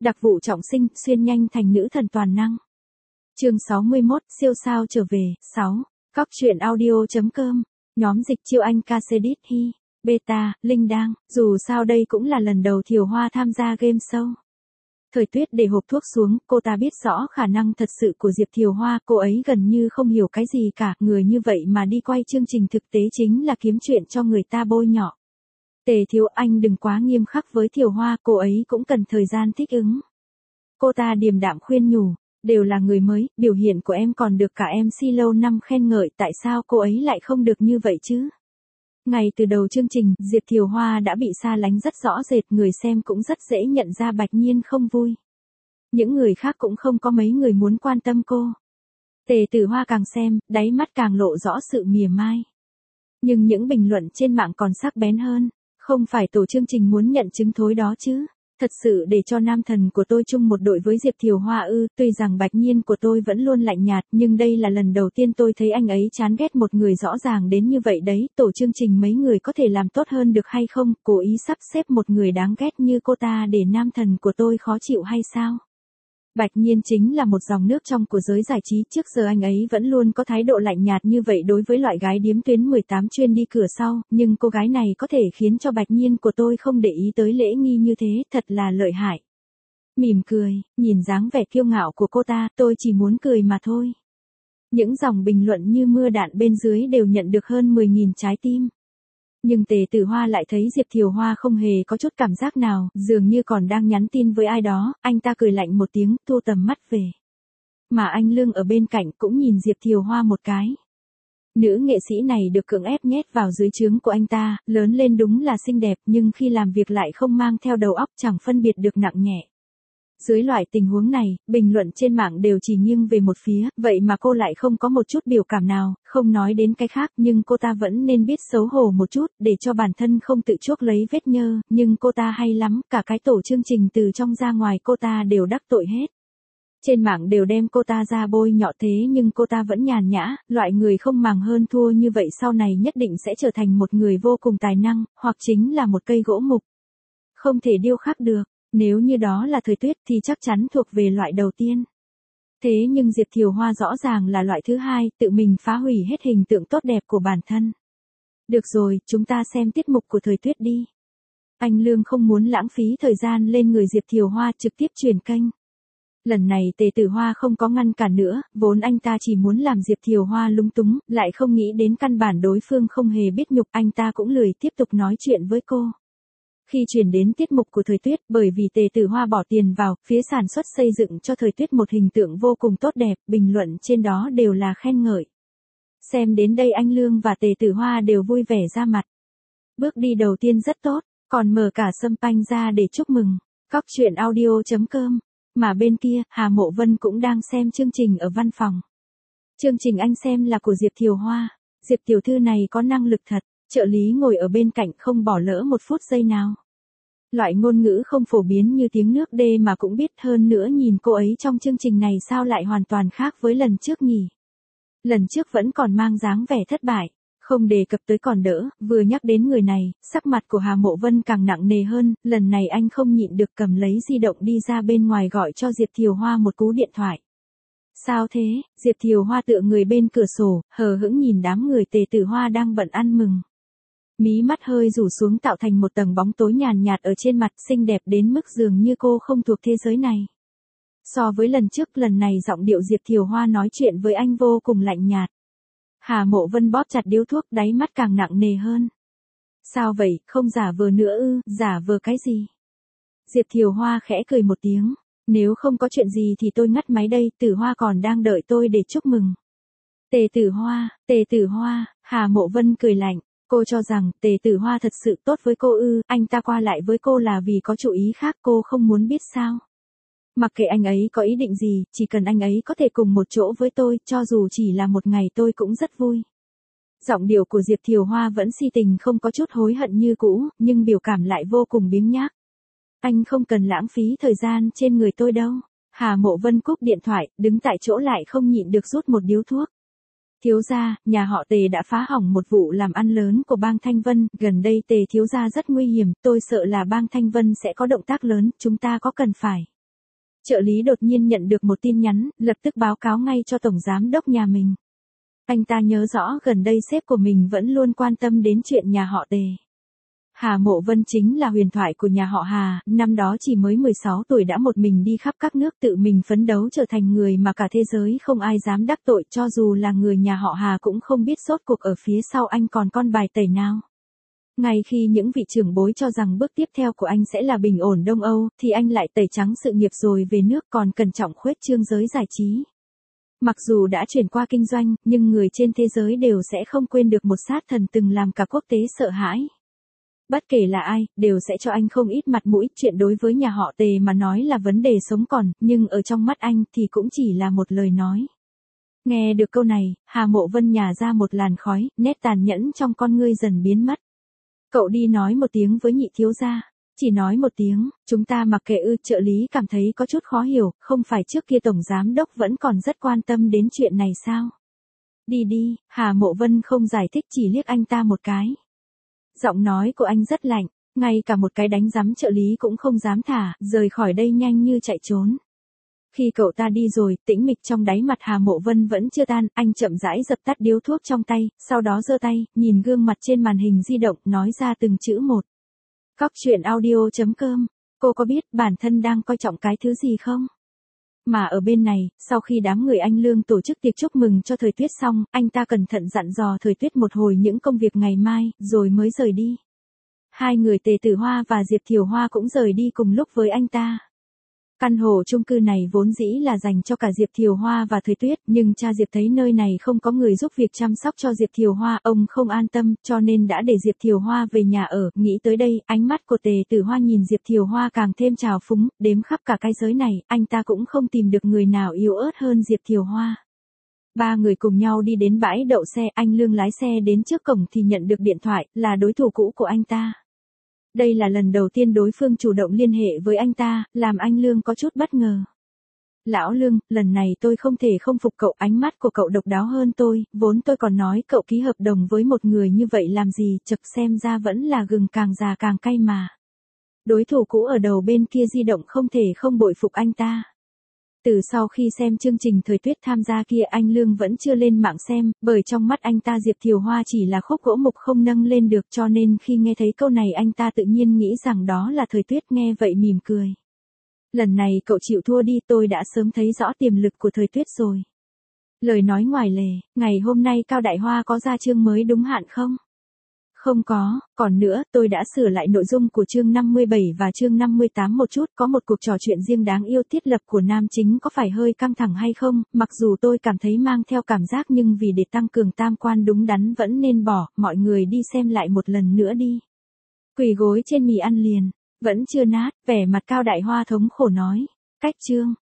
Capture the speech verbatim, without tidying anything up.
Đặc vụ trọng sinh, xuyên nhanh thành nữ thần toàn năng. Chương sáu mươi mốt, siêu sao trở về. sáu. Cóc truyện audio.com. Nhóm dịch chiêu Anh ca xê đít hi. Beta, Linh đang, dù sao đây cũng là lần đầu Thiều Hoa tham gia game show. Thời Tuyết để hộp thuốc xuống, cô ta biết rõ khả năng thật sự của Diệp Thiều Hoa, cô ấy gần như không hiểu cái gì cả, người như vậy mà đi quay chương trình thực tế chính là kiếm chuyện cho người ta bôi nhọ. Tề Thiếu Anh đừng quá nghiêm khắc với Thiều Hoa, cô ấy cũng cần thời gian thích ứng. Cô ta điềm đạm khuyên nhủ, đều là người mới, biểu hiện của em còn được cả em xê lâu năm khen ngợi, tại sao cô ấy lại không được như vậy chứ? Ngay từ đầu chương trình, Diệp Thiều Hoa đã bị xa lánh rất rõ rệt, người xem cũng rất dễ nhận ra Bạch Nhiên không vui. Những người khác cũng không có mấy người muốn quan tâm cô. Tề Tử Hoa càng xem, đáy mắt càng lộ rõ sự mỉa mai. Nhưng những bình luận trên mạng còn sắc bén hơn, không phải tổ chương trình muốn nhận chứng thối đó chứ? Thật sự để cho nam thần của tôi chung một đội với Diệp Thiều Hoa ư? Tuy rằng Bạch Nhiên của tôi vẫn luôn lạnh nhạt, nhưng đây là lần đầu tiên tôi thấy anh ấy chán ghét một người rõ ràng đến như vậy đấy. Tổ chương trình mấy người có thể làm tốt hơn được hay không? Cố ý sắp xếp một người đáng ghét như cô ta để nam thần của tôi khó chịu hay sao? Bạch Nhiên chính là một dòng nước trong của giới giải trí, trước giờ anh ấy vẫn luôn có thái độ lạnh nhạt như vậy đối với loại gái điếm tuyến mười tám chuyên đi cửa sau, nhưng cô gái này có thể khiến cho Bạch Nhiên của tôi không để ý tới lễ nghi như thế, thật là lợi hại. Mỉm cười, nhìn dáng vẻ kiêu ngạo của cô ta, tôi chỉ muốn cười mà thôi. Những dòng bình luận như mưa đạn bên dưới đều nhận được hơn mười nghìn trái tim. Nhưng Tề Tử Hoa lại thấy Diệp Thiều Hoa không hề có chút cảm giác nào, dường như còn đang nhắn tin với ai đó, anh ta cười lạnh một tiếng, thu tầm mắt về. Mà anh Lương ở bên cạnh cũng nhìn Diệp Thiều Hoa một cái. Nữ nghệ sĩ này được cưỡng ép nhét vào dưới trướng của anh ta, lớn lên đúng là xinh đẹp, nhưng khi làm việc lại không mang theo đầu óc, chẳng phân biệt được nặng nhẹ. Dưới loại tình huống này, bình luận trên mạng đều chỉ nghiêng về một phía, vậy mà cô lại không có một chút biểu cảm nào, không nói đến cái khác, nhưng cô ta vẫn nên biết xấu hổ một chút, để cho bản thân không tự chuốc lấy vết nhơ, nhưng cô ta hay lắm, cả cái tổ chương trình từ trong ra ngoài cô ta đều đắc tội hết. Trên mạng đều đem cô ta ra bôi nhọ thế nhưng cô ta vẫn nhàn nhã, loại người không màng hơn thua như vậy sau này nhất định sẽ trở thành một người vô cùng tài năng, hoặc chính là một cây gỗ mục. Không thể điêu khắc được. Nếu như đó là Thời Tuyết thì chắc chắn thuộc về loại đầu tiên. Thế nhưng Diệp Thiều Hoa rõ ràng là loại thứ hai, tự mình phá hủy hết hình tượng tốt đẹp của bản thân. Được rồi, chúng ta xem tiết mục của Thời Tuyết đi. Anh Lương không muốn lãng phí thời gian lên người Diệp Thiều Hoa, trực tiếp chuyển kênh. Lần này Tề Tử Hoa không có ngăn cản nữa, vốn anh ta chỉ muốn làm Diệp Thiều Hoa lúng túng, lại không nghĩ đến căn bản đối phương không hề biết nhục, anh ta cũng lười tiếp tục nói chuyện với cô. Khi chuyển đến tiết mục của Thời Tuyết, bởi vì Tề Tử Hoa bỏ tiền vào, phía sản xuất xây dựng cho Thời Tuyết một hình tượng vô cùng tốt đẹp, bình luận trên đó đều là khen ngợi. Xem đến đây anh Lương và Tề Tử Hoa đều vui vẻ ra mặt. Bước đi đầu tiên rất tốt, còn mở cả champagne ra để chúc mừng. Cóc truyện audio.com. Mà bên kia, Hà Mộ Vân cũng đang xem chương trình ở văn phòng. Chương trình anh xem là của Diệp Thiều Hoa. Diệp tiểu thư này có năng lực thật. Trợ lý ngồi ở bên cạnh không bỏ lỡ một phút giây nào. Loại ngôn ngữ không phổ biến như tiếng nước đê mà cũng biết, hơn nữa nhìn cô ấy trong chương trình này sao lại hoàn toàn khác với lần trước nhỉ. Lần trước vẫn còn mang dáng vẻ thất bại, không đề cập tới còn đỡ, vừa nhắc đến người này, sắc mặt của Hà Mộ Vân càng nặng nề hơn, lần này anh không nhịn được cầm lấy di động đi ra bên ngoài gọi cho Diệp Thiều Hoa một cú điện thoại. Sao thế? Diệp Thiều Hoa tựa người bên cửa sổ, hờ hững nhìn đám người Tề Tử Hoa đang bận ăn mừng. Mí mắt hơi rủ xuống tạo thành một tầng bóng tối nhàn nhạt ở trên mặt, xinh đẹp đến mức dường như cô không thuộc thế giới này. So với lần trước, lần này giọng điệu Diệp Thiều Hoa nói chuyện với anh vô cùng lạnh nhạt. Hà Mộ Vân bóp chặt điếu thuốc, đáy mắt càng nặng nề hơn. Sao vậy, không giả vờ nữa ư? Giả vờ cái gì? Diệp Thiều Hoa khẽ cười một tiếng. Nếu không có chuyện gì thì tôi ngắt máy đây, Tử Hoa còn đang đợi tôi để chúc mừng. Tề Tử Hoa, Tề Tử Hoa, Hà Mộ Vân cười lạnh. Cô cho rằng Tề Tử Hoa thật sự tốt với cô ư? Anh ta qua lại với cô là vì có chủ ý khác, cô không muốn biết sao? Mặc kệ anh ấy có ý định gì, chỉ cần anh ấy có thể cùng một chỗ với tôi, cho dù chỉ là một ngày tôi cũng rất vui. Giọng điệu của Diệp Thiều Hoa vẫn si tình, không có chút hối hận như cũ, nhưng biểu cảm lại vô cùng biếng nhác. Anh không cần lãng phí thời gian trên người tôi đâu. Hà Mộ Vân cúp điện thoại, đứng tại chỗ lại không nhịn được rút một điếu thuốc. Thiếu gia, nhà họ Tề đã phá hỏng một vụ làm ăn lớn của bang Thanh Vân, gần đây Tề thiếu gia rất nguy hiểm, tôi sợ là bang Thanh Vân sẽ có động tác lớn, chúng ta có cần phải Trợ lý đột nhiên nhận được một tin nhắn, lập tức báo cáo ngay cho tổng giám đốc nhà mình. Anh ta nhớ rõ gần đây sếp của mình vẫn luôn quan tâm đến chuyện nhà họ Tề. Hà Mộ Vân chính là huyền thoại của nhà họ Hà, năm đó chỉ mới mười sáu tuổi đã một mình đi khắp các nước tự mình phấn đấu trở thành người mà cả thế giới không ai dám đắc tội, cho dù là người nhà họ Hà cũng không biết sốt cuộc ở phía sau anh còn con bài tẩy nào. Ngay khi những vị trưởng bối cho rằng bước tiếp theo của anh sẽ là bình ổn Đông Âu, thì anh lại tẩy trắng sự nghiệp rồi về nước còn cẩn trọng khuếch trương giới giải trí. Mặc dù đã chuyển qua kinh doanh, nhưng người trên thế giới đều sẽ không quên được một sát thần từng làm cả quốc tế sợ hãi. Bất kể là ai, đều sẽ cho anh không ít mặt mũi, chuyện đối với nhà họ Tề mà nói là vấn đề sống còn, nhưng ở trong mắt anh thì cũng chỉ là một lời nói. Nghe được câu này, Hà Mộ Vân nhả ra một làn khói, nét tàn nhẫn trong con ngươi dần biến mất. Cậu đi nói một tiếng với nhị thiếu gia. Chỉ nói một tiếng, chúng ta mặc kệ ư? Trợ lý cảm thấy có chút khó hiểu, không phải trước kia tổng giám đốc vẫn còn rất quan tâm đến chuyện này sao? Đi đi, Hà Mộ Vân không giải thích, chỉ liếc anh ta một cái. Giọng nói của anh rất lạnh, ngay cả một cái đánh giám trợ lý cũng không dám thả, rời khỏi đây nhanh như chạy trốn. Khi cậu ta đi rồi, tĩnh mịch trong đáy mặt Hà Mộ Vân vẫn chưa tan, anh chậm rãi dập tắt điếu thuốc trong tay, sau đó giơ tay, nhìn gương mặt trên màn hình di động, nói ra từng chữ một. Cóc truyện audio chấm com, cô có biết bản thân đang coi trọng cái thứ gì không? Mà ở bên này, sau khi đám người anh Lương tổ chức tiệc chúc mừng cho Thời Tuyết xong, anh ta cẩn thận dặn dò Thời Tuyết một hồi những công việc ngày mai, rồi mới rời đi. Hai người Tề Tử Hoa và Diệp Thiều Hoa cũng rời đi cùng lúc với anh ta. Căn hộ chung cư này vốn dĩ là dành cho cả Diệp Thiều Hoa và Thời Tuyết, nhưng cha Diệp thấy nơi này không có người giúp việc chăm sóc cho Diệp Thiều Hoa, ông không an tâm, cho nên đã để Diệp Thiều Hoa về nhà ở. Nghĩ tới đây, ánh mắt của Tề Tử Hoa nhìn Diệp Thiều Hoa càng thêm trào phúng, đếm khắp cả cái giới này, anh ta cũng không tìm được người nào yếu ớt hơn Diệp Thiều Hoa. Ba người cùng nhau đi đến bãi đậu xe, anh Lương lái xe đến trước cổng thì nhận được điện thoại, là đối thủ cũ của anh ta. Đây là lần đầu tiên đối phương chủ động liên hệ với anh ta, làm anh Lương có chút bất ngờ. Lão Lương, lần này tôi không thể không phục cậu, ánh mắt của cậu độc đáo hơn tôi, vốn tôi còn nói cậu ký hợp đồng với một người như vậy làm gì, chật xem ra vẫn là gừng càng già càng cay mà. Đối thủ cũ ở đầu bên kia di động không thể không bội phục anh ta. Từ sau khi xem chương trình Thời Tuyết tham gia kia, anh Lương vẫn chưa lên mạng xem, bởi trong mắt anh ta Diệp Thiều Hoa chỉ là khúc gỗ mục không nâng lên được, cho nên khi nghe thấy câu này anh ta tự nhiên nghĩ rằng đó là Thời Tuyết, nghe vậy mỉm cười. Lần này cậu chịu thua đi, tôi đã sớm thấy rõ tiềm lực của Thời Tuyết rồi. Lời nói ngoài lề, ngày hôm nay Cao Đại Hoa có ra chương mới đúng hạn không? Không có, còn nữa, tôi đã sửa lại nội dung của chương năm mươi bảy và chương năm mươi tám một chút, có một cuộc trò chuyện riêng đáng yêu thiết lập của nam chính có phải hơi căng thẳng hay không, mặc dù tôi cảm thấy mang theo cảm giác nhưng vì để tăng cường tam quan đúng đắn vẫn nên bỏ, mọi người đi xem lại một lần nữa đi. Quỳ gối trên mì ăn liền, vẫn chưa nát, vẻ mặt Cao Đại Hoa thống khổ nói, cách chương.